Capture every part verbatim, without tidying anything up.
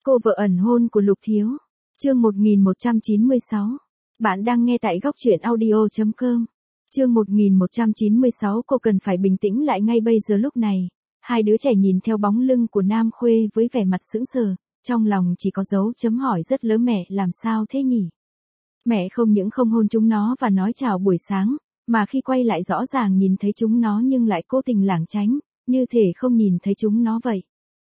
Cô vợ ẩn hôn của Lục Thiếu. Chương một nghìn một trăm chín mươi sáu. Bạn đang nghe tại góc truyện audio chấm com. Chương một nghìn một trăm chín mươi sáu. Cô cần phải bình tĩnh lại ngay bây giờ lúc này. Hai đứa trẻ nhìn theo bóng lưng của Nam Khuê với vẻ mặt sững sờ, trong lòng chỉ có dấu chấm hỏi rất lớn, mẹ làm sao thế nhỉ? Mẹ không những không hôn chúng nó và nói chào buổi sáng, mà khi quay lại rõ ràng nhìn thấy chúng nó nhưng lại cố tình lảng tránh, như thể không nhìn thấy chúng nó vậy.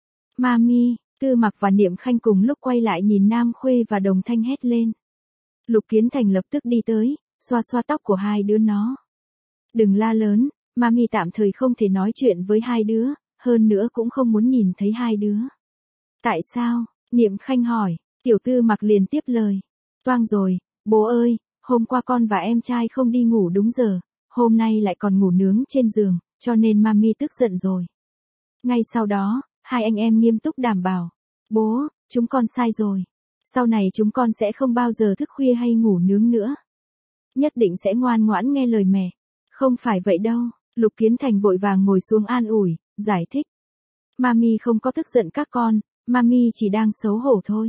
Mami, Tư Mặc và Niệm Khanh cùng lúc quay lại nhìn Nam Khuê và đồng thanh hét lên. Lục Kiến Thành lập tức đi tới, xoa xoa tóc của hai đứa nó. Đừng la lớn, Mami tạm thời không thể nói chuyện với hai đứa, hơn nữa cũng không muốn nhìn thấy hai đứa. Tại sao? Niệm Khanh hỏi. Tiểu Tư Mặc liền tiếp lời. Toang rồi, bố ơi, hôm qua con và em trai không đi ngủ đúng giờ, hôm nay lại còn ngủ nướng trên giường, cho nên Mami tức giận rồi. Ngay sau đó, hai anh em nghiêm túc đảm bảo. Bố, chúng con sai rồi. Sau này chúng con sẽ không bao giờ thức khuya hay ngủ nướng nữa. Nhất định sẽ ngoan ngoãn nghe lời mẹ. Không phải vậy đâu. Lục Kiến Thành vội vàng ngồi xuống an ủi, giải thích. Mami không có tức giận các con, Mami chỉ đang xấu hổ thôi.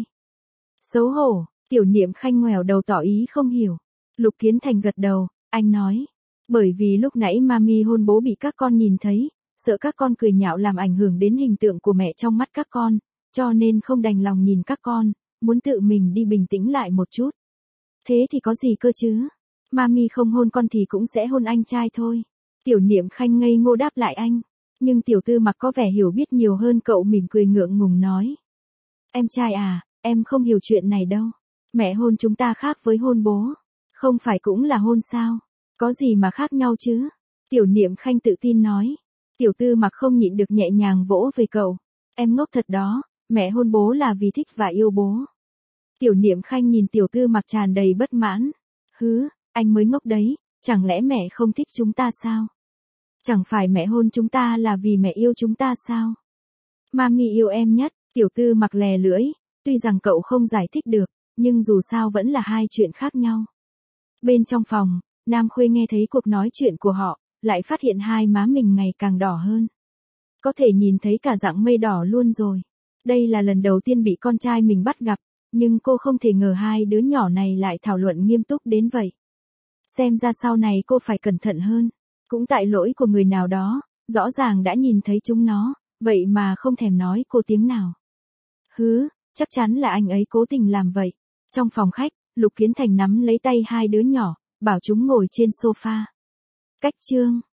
Xấu hổ? Tiểu Niệm Khanh ngoèo đầu tỏ ý không hiểu. Lục Kiến Thành gật đầu, anh nói. Bởi vì lúc nãy Mami hôn bố bị các con nhìn thấy, sợ các con cười nhạo làm ảnh hưởng đến hình tượng của mẹ trong mắt các con, cho nên không đành lòng nhìn các con, muốn tự mình đi bình tĩnh lại một chút. Thế thì có gì cơ chứ? Mami không hôn con thì cũng sẽ hôn anh trai thôi. Tiểu Niệm Khanh ngây ngô đáp lại anh. Nhưng Tiểu Tư Mặc có vẻ hiểu biết nhiều hơn cậu, mỉm cười ngượng ngùng nói. Em trai à, em không hiểu chuyện này đâu. Mẹ hôn chúng ta khác với hôn bố. Không phải cũng là hôn sao? Có gì mà khác nhau chứ? Tiểu Niệm Khanh tự tin nói. Tiểu Tư Mặc không nhịn được nhẹ nhàng vỗ về cậu. Em ngốc thật đó, mẹ hôn bố là vì thích và yêu bố. Tiểu Niệm Khanh nhìn Tiểu Tư Mặc tràn đầy bất mãn. Hứ, anh mới ngốc đấy, chẳng lẽ mẹ không thích chúng ta sao? Chẳng phải mẹ hôn chúng ta là vì mẹ yêu chúng ta sao? Mami yêu em nhất, Tiểu Tư Mặc lè lưỡi, tuy rằng cậu không giải thích được, nhưng dù sao vẫn là hai chuyện khác nhau. Bên trong phòng, Nam Khuê nghe thấy cuộc nói chuyện của họ, lại phát hiện hai má mình ngày càng đỏ hơn. Có thể nhìn thấy cả dạng mây đỏ luôn rồi. Đây là lần đầu tiên bị con trai mình bắt gặp, nhưng cô không thể ngờ hai đứa nhỏ này lại thảo luận nghiêm túc đến vậy. Xem ra sau này cô phải cẩn thận hơn. Cũng tại lỗi của người nào đó, rõ ràng đã nhìn thấy chúng nó, vậy mà không thèm nói cô tiếng nào. Hứ, chắc chắn là anh ấy cố tình làm vậy. Trong phòng khách, Lục Kiến Thành nắm lấy tay hai đứa nhỏ, bảo chúng ngồi trên sofa. Cách chương